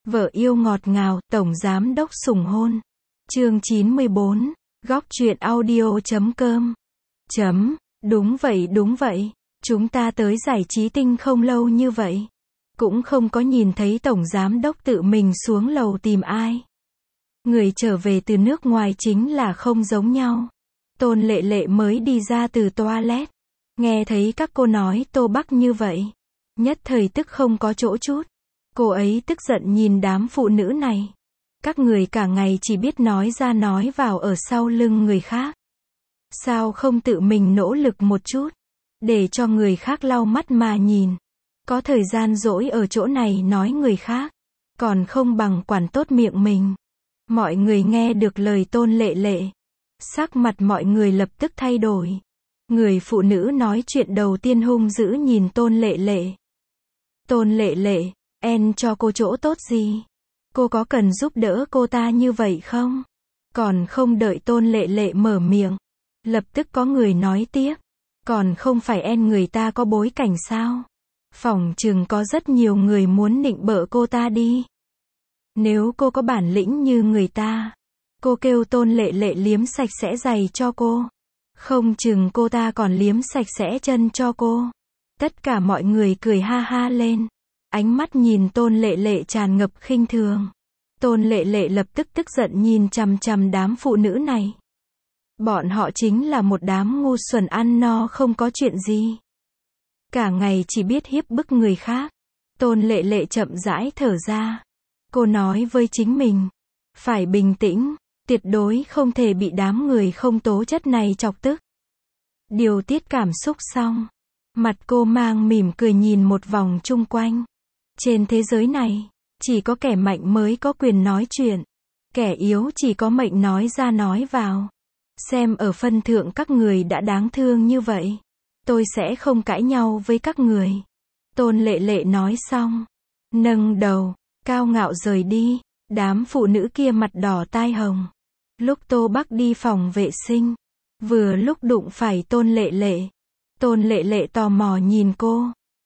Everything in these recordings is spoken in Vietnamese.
Vợ yêu ngọt ngào, tổng giám đốc sủng hôn. Chương 94, góc truyện audio.com. Đúng vậy. Chúng ta tới giải trí tinh không lâu như vậy. Cũng không có nhìn thấy tổng giám đốc tự mình xuống lầu tìm ai. Người trở về từ nước ngoài chính là không giống nhau. Tôn Lệ Lệ mới đi ra từ toilet. Nghe thấy các cô nói Tô Bắc như vậy. Nhất thời tức không có chỗ chút. Cô ấy tức giận nhìn đám phụ nữ này. Các người cả ngày chỉ biết nói ra nói vào ở sau lưng người khác. Sao không tự mình nỗ lực một chút, để cho người khác lau mắt mà nhìn. Có thời gian rỗi ở chỗ này nói người khác, còn không bằng quản tốt miệng mình. Mọi người nghe được lời Tôn Lệ Lệ. Sắc mặt mọi người lập tức thay đổi. Người phụ nữ nói chuyện đầu tiên hung dữ nhìn Tôn Lệ Lệ. Tôn Lệ Lệ, em cho cô chỗ tốt gì? Cô có cần giúp đỡ cô ta như vậy không? Còn không đợi Tôn Lệ Lệ mở miệng, lập tức có người nói tiếp. Còn không phải em người ta có bối cảnh sao? Phỏng chừng có rất nhiều người muốn nịnh bợ cô ta đi. Nếu cô có bản lĩnh như người ta, cô kêu Tôn Lệ Lệ liếm sạch sẽ giày cho cô. Không chừng cô ta còn liếm sạch sẽ chân cho cô. Tất cả mọi người cười ha ha lên. Ánh mắt nhìn Tôn Lệ Lệ tràn ngập khinh thường. Tôn Lệ Lệ lập tức tức giận nhìn chằm chằm đám phụ nữ này. Bọn họ chính là một đám ngu xuẩn ăn no không có chuyện gì. Cả ngày chỉ biết hiếp bức người khác. Tôn Lệ Lệ chậm rãi thở ra. Cô nói với chính mình, phải bình tĩnh, tuyệt đối không thể bị đám người không tố chất này chọc tức. Điều tiết cảm xúc xong, mặt cô mang mỉm cười nhìn một vòng chung quanh. Trên thế giới này, chỉ có kẻ mạnh mới có quyền nói chuyện. Kẻ yếu chỉ có mệnh nói ra nói vào. Xem ở phân thượng các người đã đáng thương như vậy, tôi sẽ không cãi nhau với các người. Tôn Lệ Lệ nói xong, nâng đầu, cao ngạo rời đi. Đám phụ nữ kia mặt đỏ tai hồng. Lúc Tô Bắc đi phòng vệ sinh, vừa lúc đụng phải Tôn Lệ Lệ. Tôn Lệ Lệ tò mò nhìn cô.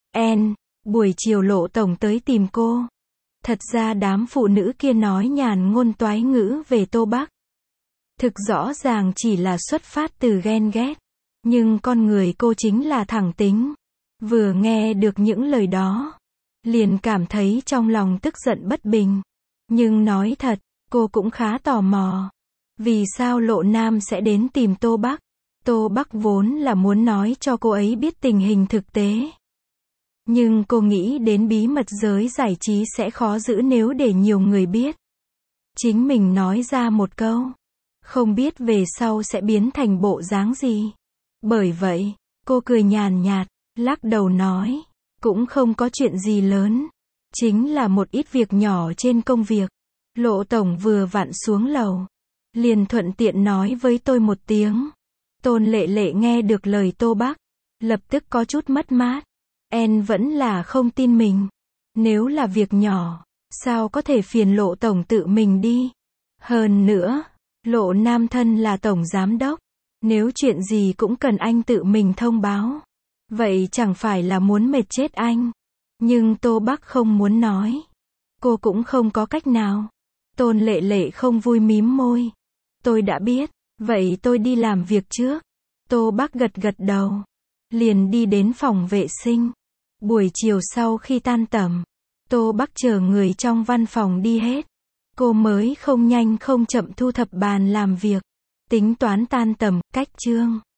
Buổi chiều Lộ tổng tới tìm cô. Thật ra đám phụ nữ kia nói nhàn ngôn toái ngữ về Tô Bắc. Thực rõ ràng chỉ là xuất phát từ ghen ghét. Nhưng con người cô chính là thẳng tính. Vừa nghe được những lời đó, liền cảm thấy trong lòng tức giận bất bình. Nhưng nói thật, cô cũng khá tò mò. Vì sao Lộ Nam sẽ đến tìm Tô Bắc? Tô Bắc vốn là muốn nói cho cô ấy biết tình hình thực tế. Nhưng cô nghĩ đến bí mật giới giải trí sẽ khó giữ nếu để nhiều người biết. Chính mình nói ra một câu, không biết về sau sẽ biến thành bộ dáng gì. Bởi vậy, cô cười nhàn nhạt, lắc đầu nói, cũng không có chuyện gì lớn. Chính là một ít việc nhỏ trên công việc. Lộ tổng vừa vặn xuống lầu, liền thuận tiện nói với tôi một tiếng. Tôn Lệ Lệ nghe được lời Tô Bắc, lập tức có chút mất mát. Vẫn là không tin mình. Nếu là việc nhỏ, sao có thể phiền Lộ tổng tự mình đi? Hơn nữa, Lộ Nam thân là tổng giám đốc. Nếu chuyện gì cũng cần anh tự mình thông báo. Vậy chẳng phải là muốn mệt chết anh. Nhưng Tô Bắc không muốn nói. Cô cũng không có cách nào. Tôn Lệ Lệ không vui mím môi. Tôi đã biết, vậy tôi đi làm việc trước. Tô Bắc gật gật đầu. Liền đi đến phòng vệ sinh. Buổi chiều sau khi tan tầm, Tô Bắc chờ người trong văn phòng đi hết. Cô mới không nhanh không chậm thu thập bàn làm việc. Tính toán tan tầm, cách chương.